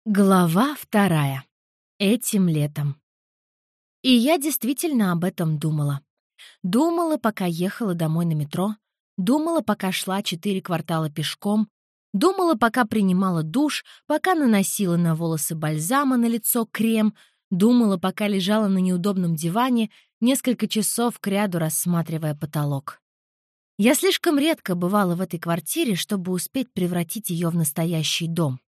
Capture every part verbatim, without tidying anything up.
Глава вторая. Этим летом. И я действительно об этом думала. Думала, пока ехала домой на метро, думала, пока шла четыре квартала пешком, думала, пока принимала душ, пока наносила на волосы бальзама, на лицо крем, думала, пока лежала на неудобном диване, несколько часов кряду рассматривая потолок. Я слишком редко бывала в этой квартире, чтобы успеть превратить ее в настоящий дом.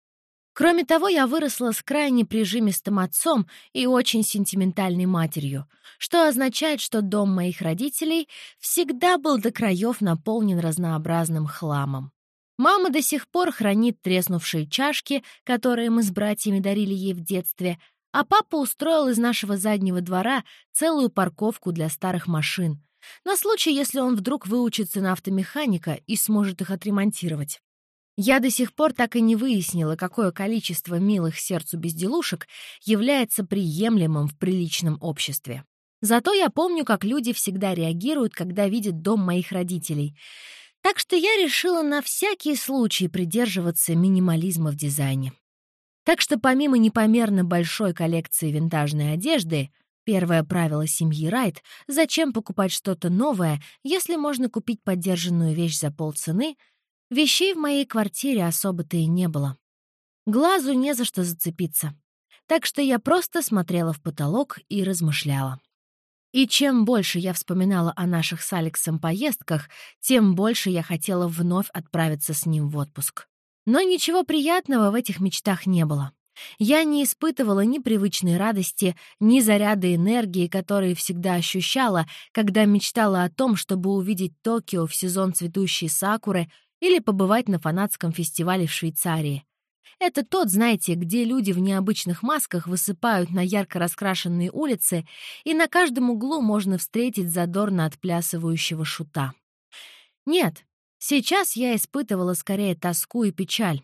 Кроме того, я выросла с крайне прижимистым отцом и очень сентиментальной матерью, что означает, что дом моих родителей всегда был до краев наполнен разнообразным хламом. Мама до сих пор хранит треснувшие чашки, которые мы с братьями дарили ей в детстве, а папа устроил из нашего заднего двора целую парковку для старых машин, на случай, если он вдруг выучится на автомеханика и сможет их отремонтировать. Я до сих пор так и не выяснила, какое количество милых сердцу безделушек является приемлемым в приличном обществе. Зато я помню, как люди всегда реагируют, когда видят дом моих родителей. Так что я решила на всякий случай придерживаться минимализма в дизайне. Так что помимо непомерно большой коллекции винтажной одежды, первое правило семьи Райт — зачем покупать что-то новое, если можно купить подержанную вещь за полцены — вещей в моей квартире особо-то и не было. Глазу не за что зацепиться. Так что я просто смотрела в потолок и размышляла. И чем больше я вспоминала о наших с Алексом поездках, тем больше я хотела вновь отправиться с ним в отпуск. Но ничего приятного в этих мечтах не было. Я не испытывала ни привычной радости, ни заряда энергии, которые всегда ощущала, когда мечтала о том, чтобы увидеть Токио в сезон цветущей сакуры или побывать на фанатском фестивале в Швейцарии. Это тот, знаете, где люди в необычных масках высыпают на ярко раскрашенные улицы, и на каждом углу можно встретить задорно отплясывающего шута. Нет, сейчас я испытывала скорее тоску и печаль.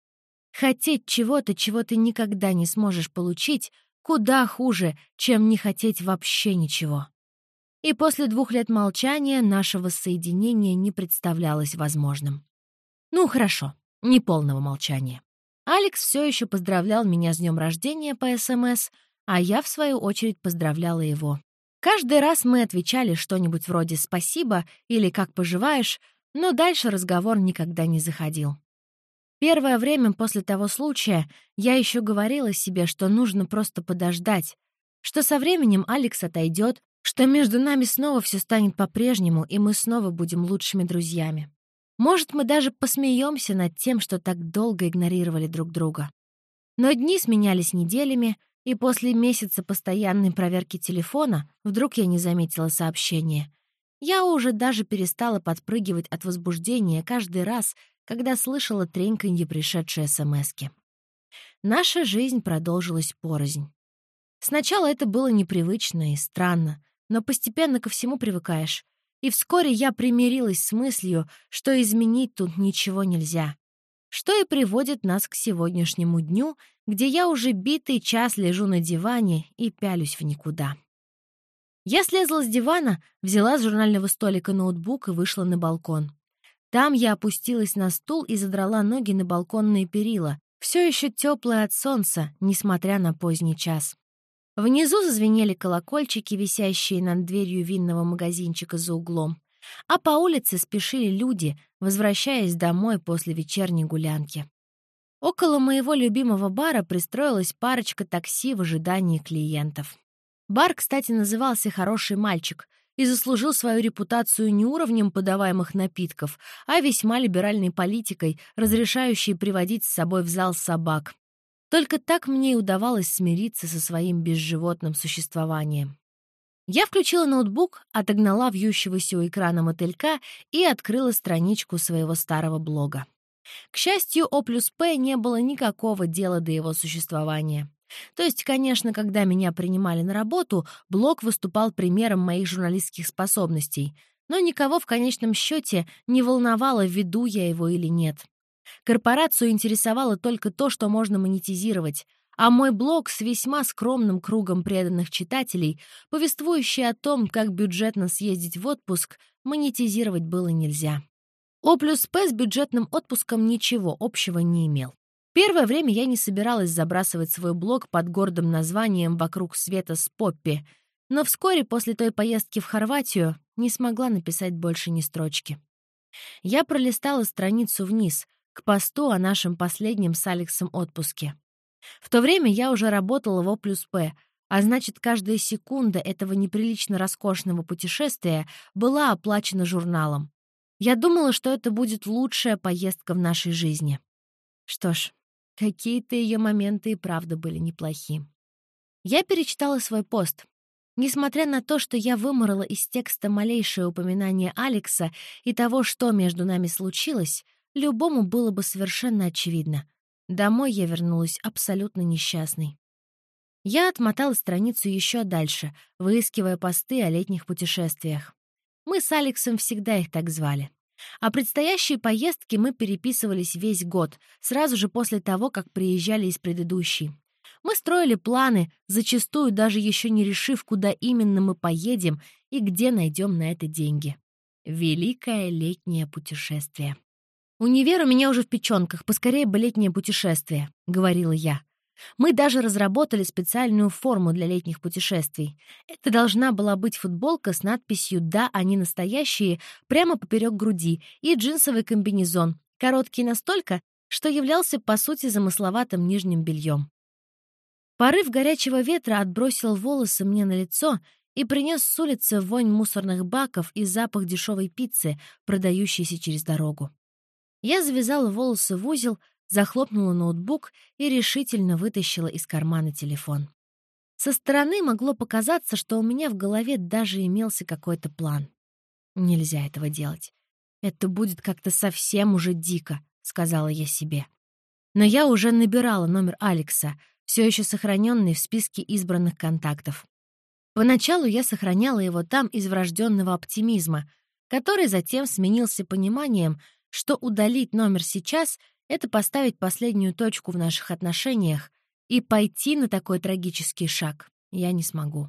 Хотеть чего-то, чего ты никогда не сможешь получить, куда хуже, чем не хотеть вообще ничего. И после двух лет молчания наше воссоединение не представлялось возможным. Ну, хорошо, неполного молчания. Алекс все еще поздравлял меня с днем рождения по СМС, а я, в свою очередь, поздравляла его. Каждый раз мы отвечали что-нибудь вроде «спасибо» или «как поживаешь», но дальше разговор никогда не заходил. Первое время после того случая я еще говорила себе, что нужно просто подождать, что со временем Алекс отойдет, что между нами снова все станет по-прежнему, и мы снова будем лучшими друзьями. Может, мы даже посмеемся над тем, что так долго игнорировали друг друга. Но дни сменялись неделями, и после месяца постоянной проверки телефона вдруг я не заметила сообщения. Я уже даже перестала подпрыгивать от возбуждения каждый раз, когда слышала треньканье пришедшей эсэмэски. Наша жизнь продолжилась порознь. Сначала это было непривычно и странно, но постепенно ко всему привыкаешь. И вскоре я примирилась с мыслью, что изменить тут ничего нельзя. Что и приводит нас к сегодняшнему дню, где я уже битый час лежу на диване и пялюсь в никуда. Я слезла с дивана, взяла с журнального столика ноутбук и вышла на балкон. Там я опустилась на стул и задрала ноги на балконные перила, все еще теплые от солнца, несмотря на поздний час. Внизу зазвенели колокольчики, висящие над дверью винного магазинчика за углом, а по улице спешили люди, возвращаясь домой после вечерней гулянки. Около моего любимого бара пристроилась парочка такси в ожидании клиентов. Бар, кстати, назывался «Хороший мальчик» и заслужил свою репутацию не уровнем подаваемых напитков, а весьма либеральной политикой, разрешающей приводить с собой в зал собак. Только так мне и удавалось смириться со своим безживотным существованием. Я включила ноутбук, отогнала вьющегося у экрана мотылька и открыла страничку своего старого блога. К счастью, О плюс П не было никакого дела до его существования. То есть, конечно, когда меня принимали на работу, блог выступал примером моих журналистских способностей, но никого в конечном счете не волновало, веду я его или нет. Корпорацию интересовало только то, что можно монетизировать, а мой блог с весьма скромным кругом преданных читателей, повествующий о том, как бюджетно съездить в отпуск, монетизировать было нельзя. О плюс П с бюджетным отпуском ничего общего не имел. Первое время я не собиралась забрасывать свой блог под гордым названием «Вокруг света с Поппи», но вскоре после той поездки в Хорватию не смогла написать больше ни строчки. Я пролистала страницу вниз, к посту о нашем последнем с Алексом отпуске. В то время я уже работала в О плюс П, а значит, каждая секунда этого неприлично роскошного путешествия была оплачена журналом. Я думала, что это будет лучшая поездка в нашей жизни. Что ж, какие-то ее моменты и правда были неплохи. Я перечитала свой пост. Несмотря на то, что я выморала из текста малейшее упоминание Алекса и того, что между нами случилось, любому было бы совершенно очевидно. Домой я вернулась абсолютно несчастной. Я отмотала страницу еще дальше, выискивая посты о летних путешествиях. Мы с Алексом всегда их так звали. О предстоящей поездке мы переписывались весь год, сразу же после того, как приезжали из предыдущей. Мы строили планы, зачастую даже еще не решив, куда именно мы поедем и где найдем на это деньги. Великое летнее путешествие. «Универ у меня уже в печенках, поскорее бы летнее путешествие», — говорила я. Мы даже разработали специальную форму для летних путешествий. Это должна была быть футболка с надписью «Да, они настоящие» прямо поперек груди и джинсовый комбинезон, короткий настолько, что являлся, по сути, замысловатым нижним бельем. Порыв горячего ветра отбросил волосы мне на лицо и принес с улицы вонь мусорных баков и запах дешевой пиццы, продающейся через дорогу. Я завязала волосы в узел, захлопнула ноутбук и решительно вытащила из кармана телефон. Со стороны могло показаться, что у меня в голове даже имелся какой-то план. «Нельзя этого делать. Это будет как-то совсем уже дико», — сказала я себе. Но я уже набирала номер Алекса, все еще сохраненный в списке избранных контактов. Поначалу я сохраняла его там из врожденного оптимизма, который затем сменился пониманием, что удалить номер сейчас — это поставить последнюю точку в наших отношениях, и пойти на такой трагический шаг я не смогу.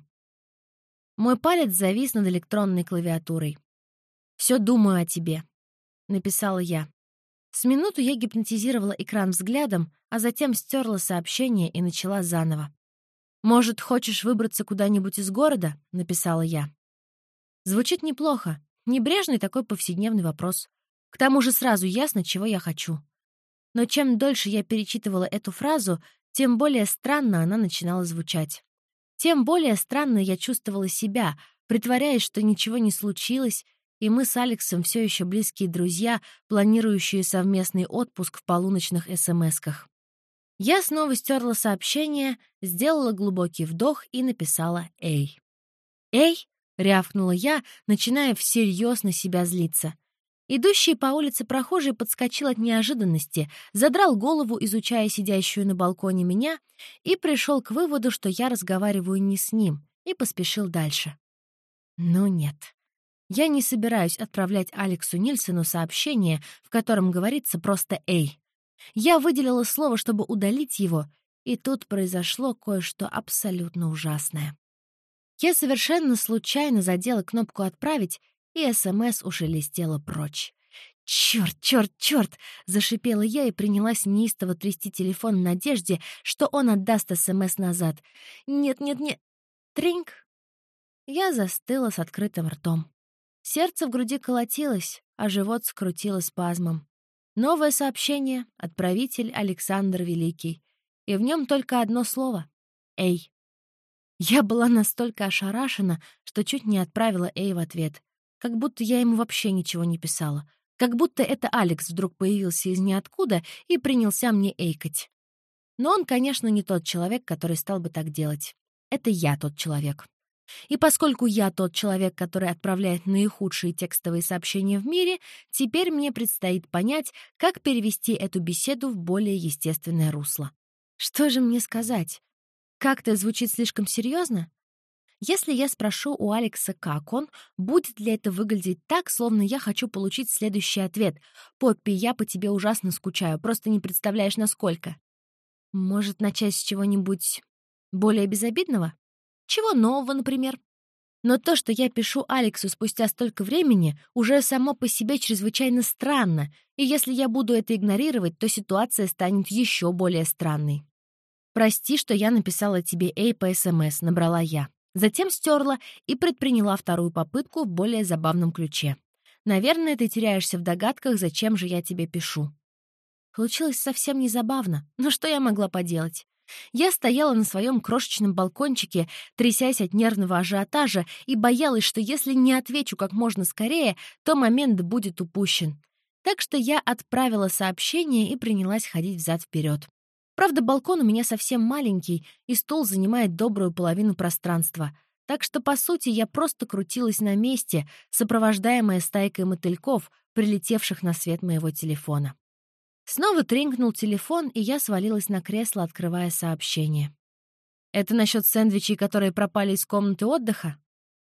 Мой палец завис над электронной клавиатурой. «Все думаю о тебе», — написала я. С минуту я гипнотизировала экран взглядом, а затем стерла сообщение и начала заново. «Может, хочешь выбраться куда-нибудь из города?» — написала я. Звучит неплохо. Небрежный такой повседневный вопрос. К тому же сразу ясно, чего я хочу. Но чем дольше я перечитывала эту фразу, тем более странно она начинала звучать. Тем более странно я чувствовала себя, притворяясь, что ничего не случилось, и мы с Алексом все еще близкие друзья, планирующие совместный отпуск в полуночных эсэмэсках. Я снова стерла сообщение, сделала глубокий вдох и написала «Эй». «Эй!» — рявкнула я, начиная всерьез на себя злиться. Идущий по улице прохожий подскочил от неожиданности, задрал голову, изучая сидящую на балконе меня, и пришел к выводу, что я разговариваю не с ним, и поспешил дальше. Но нет. Я не собираюсь отправлять Алексу Нильсону сообщение, в котором говорится просто «Эй». Я выделила слово, чтобы удалить его, и тут произошло кое-что абсолютно ужасное. Я совершенно случайно задела кнопку «Отправить», и СМС ушелестела прочь. «Чёрт, чёрт, чёрт!» — зашипела я и принялась неистово трясти телефон в надежде, что он отдаст СМС назад. «Нет, нет, нет!» Тринг! Я застыла с открытым ртом. Сердце в груди колотилось, а живот скрутило спазмом. Новое сообщение, отправитель Александр Великий. И в нем только одно слово — «Эй». Я была настолько ошарашена, что чуть не отправила «Эй» в ответ. Как будто я ему вообще ничего не писала. Как будто это Алекс вдруг появился из ниоткуда и принялся мне эйкать. Но он, конечно, не тот человек, который стал бы так делать. Это я тот человек. И поскольку я тот человек, который отправляет наихудшие текстовые сообщения в мире, теперь мне предстоит понять, как перевести эту беседу в более естественное русло. Что же мне сказать? Как-то звучит слишком серьезно? Если я спрошу у Алекса, как он, будет ли это выглядеть так, словно я хочу получить следующий ответ: «Поппи, я по тебе ужасно скучаю, просто не представляешь, насколько». Может, начать с чего-нибудь более безобидного? Чего нового, например? Но то, что я пишу Алексу спустя столько времени, уже само по себе чрезвычайно странно, и если я буду это игнорировать, то ситуация станет еще более странной. «Прости, что я написала тебе «Эй» по СМС», — набрала я. Затем стерла и предприняла вторую попытку в более забавном ключе. «Наверное, ты теряешься в догадках, зачем же я тебе пишу». Получилось совсем не забавно, но что я могла поделать? Я стояла на своем крошечном балкончике, трясясь от нервного ажиотажа, и боялась, что если не отвечу как можно скорее, то момент будет упущен. Так что я отправила сообщение и принялась ходить взад-вперед. Правда, балкон у меня совсем маленький, и стул занимает добрую половину пространства. Так что, по сути, я просто крутилась на месте, сопровождаемая стайкой мотыльков, прилетевших на свет моего телефона. Снова тренькнул телефон, и я свалилась на кресло, открывая сообщение. «Это насчет сэндвичей, которые пропали из комнаты отдыха?»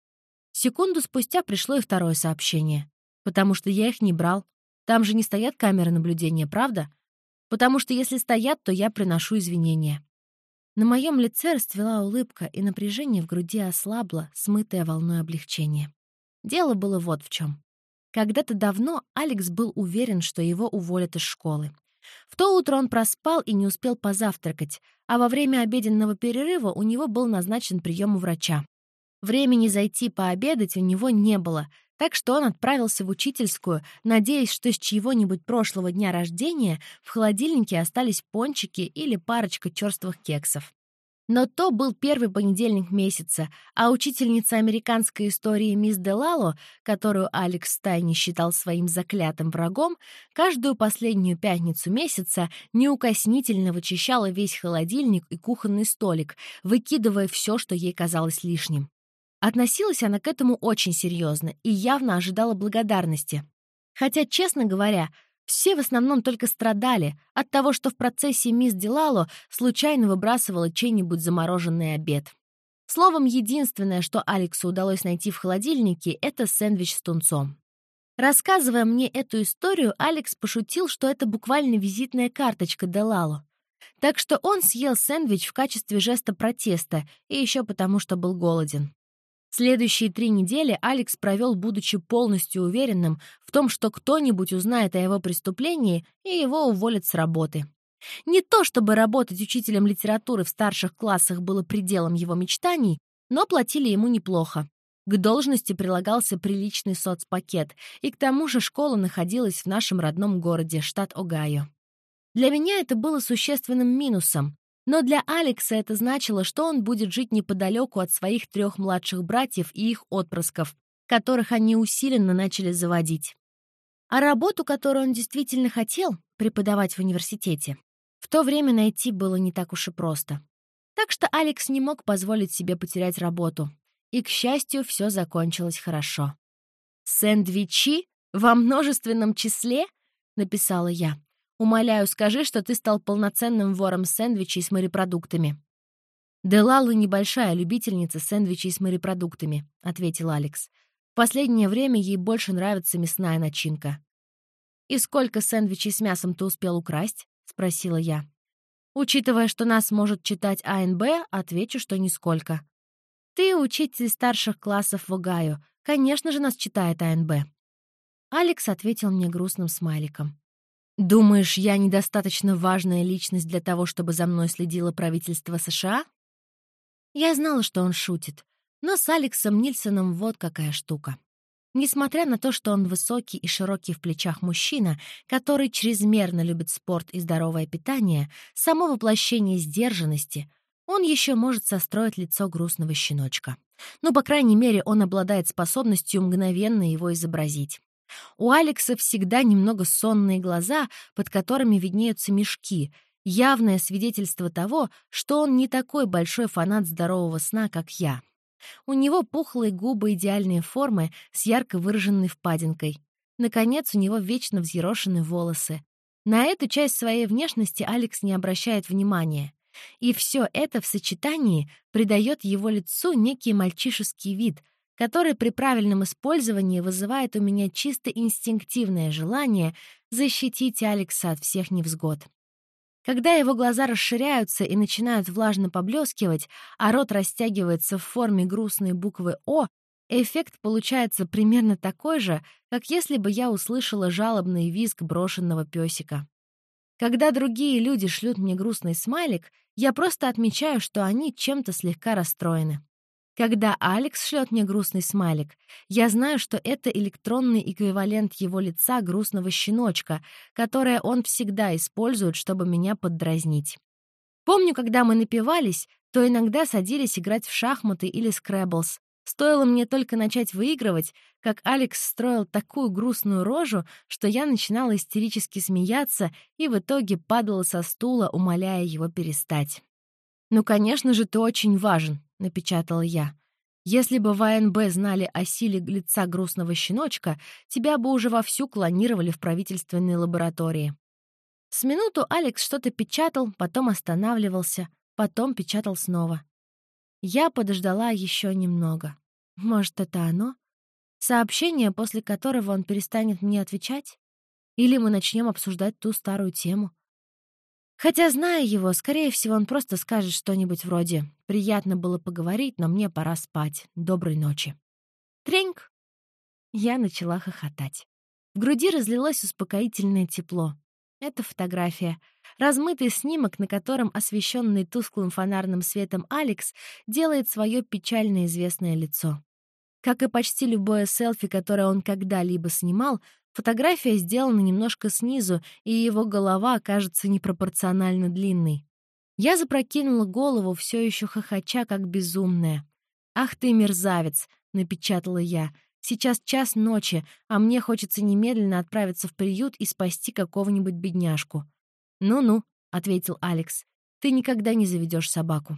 Секунду спустя пришло и второе сообщение. «Потому что я их не брал. Там же не стоят камеры наблюдения, правда? Потому что если стоят, то я приношу извинения». На моем лице расцвела улыбка, и напряжение в груди ослабло, смытое волной облегчения. Дело было вот в чем. Когда-то давно Алекс был уверен, что его уволят из школы. В то утро он проспал и не успел позавтракать, а во время обеденного перерыва у него был назначен прием у врача. Времени зайти пообедать у него не было, так что он отправился в учительскую, надеясь, что с чьего-нибудь прошлого дня рождения в холодильнике остались пончики или парочка черствых кексов. Но то был первый понедельник месяца, а учительница американской истории мисс Делало, которую Алекс втайне считал своим заклятым врагом, каждую последнюю пятницу месяца неукоснительно вычищала весь холодильник и кухонный столик, выкидывая все, что ей казалось лишним. Относилась она к этому очень серьезно и явно ожидала благодарности. Хотя, честно говоря, все в основном только страдали от того, что в процессе мисс Делало случайно выбрасывала чей-нибудь замороженный обед. Словом, единственное, что Алексу удалось найти в холодильнике, это сэндвич с тунцом. Рассказывая мне эту историю, Алекс пошутил, что это буквально визитная карточка Делало. Так что он съел сэндвич в качестве жеста протеста и еще потому, что был голоден. Следующие три недели Алекс провел, будучи полностью уверенным в том, что кто-нибудь узнает о его преступлении и его уволят с работы. Не то чтобы работать учителем литературы в старших классах было пределом его мечтаний, но платили ему неплохо. К должности прилагался приличный соцпакет, и к тому же школа находилась в нашем родном городе, штат Огайо. Для меня это было существенным минусом. Но для Алекса это значило, что он будет жить неподалеку от своих трех младших братьев и их отпрысков, которых они усиленно начали заводить. А работу, которую он действительно хотел, преподавать в университете, в то время найти было не так уж и просто. Так что Алекс не мог позволить себе потерять работу. И, к счастью, все закончилось хорошо. «Сэндвичи? Во множественном числе?» — написала я. «Умоляю, скажи, что ты стал полноценным вором сэндвичей с морепродуктами». «Делала небольшая любительница сэндвичей с морепродуктами», — ответил Алекс. «В последнее время ей больше нравится мясная начинка». «И сколько сэндвичей с мясом ты успел украсть?» — спросила я. «Учитывая, что нас может читать А Н Б, отвечу, что нисколько». «Ты учитель старших классов в Огайо. Конечно же, нас читает А Н Б». Алекс ответил мне грустным смайликом. «Думаешь, я недостаточно важная личность для того, чтобы за мной следило правительство США?» Я знала, что он шутит, но с Алексом Нильсоном вот какая штука. Несмотря на то, что он высокий и широкий в плечах мужчина, который чрезмерно любит спорт и здоровое питание, само воплощение сдержанности, он еще может состроить лицо грустного щеночка. Ну, по крайней мере, он обладает способностью мгновенно его изобразить. У Алекса всегда немного сонные глаза, под которыми виднеются мешки, явное свидетельство того, что он не такой большой фанат здорового сна, как я. У него пухлые губы идеальной формы с ярко выраженной впадинкой. Наконец, у него вечно взъерошены волосы. На эту часть своей внешности Алекс не обращает внимания. И все это в сочетании придает его лицу некий мальчишеский вид, который при правильном использовании вызывает у меня чисто инстинктивное желание защитить Алекса от всех невзгод. Когда его глаза расширяются и начинают влажно поблескивать, а рот растягивается в форме грустной буквы «О», Эффект получается примерно такой же, как если бы я услышала жалобный визг брошенного песика. Когда другие люди шлют мне грустный смайлик, я просто отмечаю, что они чем-то слегка расстроены. Когда Алекс шлет мне грустный смайлик, я знаю, что это электронный эквивалент его лица грустного щеночка, которое он всегда использует, чтобы меня поддразнить. Помню, когда мы напивались, то иногда садились играть в шахматы или скрэблс. Стоило мне только начать выигрывать, как Алекс строил такую грустную рожу, что я начинала истерически смеяться и в итоге падала со стула, умоляя его перестать. «Ну, конечно же, ты очень важен», — напечатала я. «Если бы в А Н Б знали о силе лица грустного щеночка, тебя бы уже вовсю клонировали в правительственной лаборатории». С минуту Алекс что-то печатал, потом останавливался, потом печатал снова. Я подождала еще немного. Может, это оно? Сообщение, после которого он перестанет мне отвечать? Или мы начнем обсуждать ту старую тему? Хотя, зная его, скорее всего, он просто скажет что-нибудь вроде «Приятно было поговорить, но мне пора спать. Доброй ночи». Треньк! Я начала хохотать. В груди разлилось успокоительное тепло. Это фотография. Размытый снимок, на котором освещенный тусклым фонарным светом Алекс делает свое печально известное лицо. Как и почти любое селфи, которое он когда-либо снимал, фотография сделана немножко снизу, и его голова кажется непропорционально длинной. Я запрокинула голову, все еще хохоча, как безумная. «Ах ты, мерзавец!» — напечатала я. «Сейчас час ночи, а мне хочется немедленно отправиться в приют и спасти какого-нибудь бедняжку». «Ну-ну», — ответил Алекс, — «ты никогда не заведешь собаку».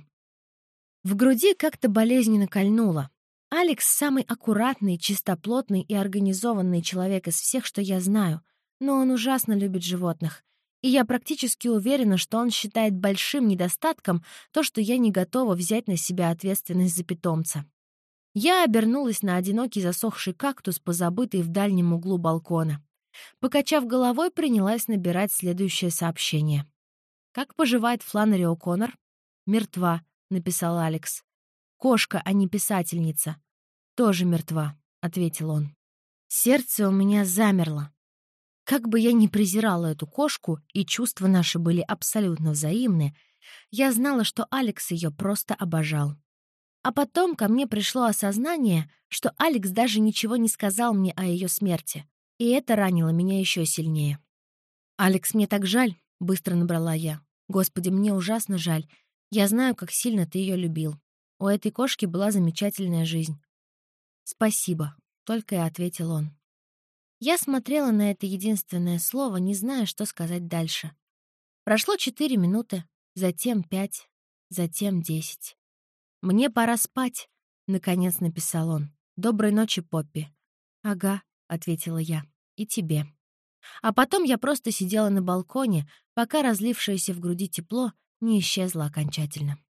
В груди как-то болезненно кольнуло. Алекс — самый аккуратный, чистоплотный и организованный человек из всех, что я знаю, но он ужасно любит животных. И я практически уверена, что он считает большим недостатком то, что я не готова взять на себя ответственность за питомца. Я обернулась на одинокий засохший кактус, позабытый в дальнем углу балкона. Покачав головой, принялась набирать следующее сообщение. «Как поживает Фланнери О'Коннор?» «Мертва», — написал Алекс. «Кошка, а не писательница». «Тоже мертва», — ответил он. Сердце у меня замерло. Как бы я ни презирала эту кошку, и чувства наши были абсолютно взаимны, я знала, что Алекс ее просто обожал. А потом ко мне пришло осознание, что Алекс даже ничего не сказал мне о ее смерти, и это ранило меня еще сильнее. «Алекс, мне так жаль», — быстро набрала я. «Господи, мне ужасно жаль. Я знаю, как сильно ты ее любил. У этой кошки была замечательная жизнь». «Спасибо», — только и ответил он. Я смотрела на это единственное слово, не зная, что сказать дальше. Прошло четыре минуты, затем пять, затем десять. «Мне пора спать», — наконец написал он. «Доброй ночи, Поппи». «Ага», — ответила я, — «и тебе». А потом я просто сидела на балконе, пока разлившееся в груди тепло не исчезло окончательно.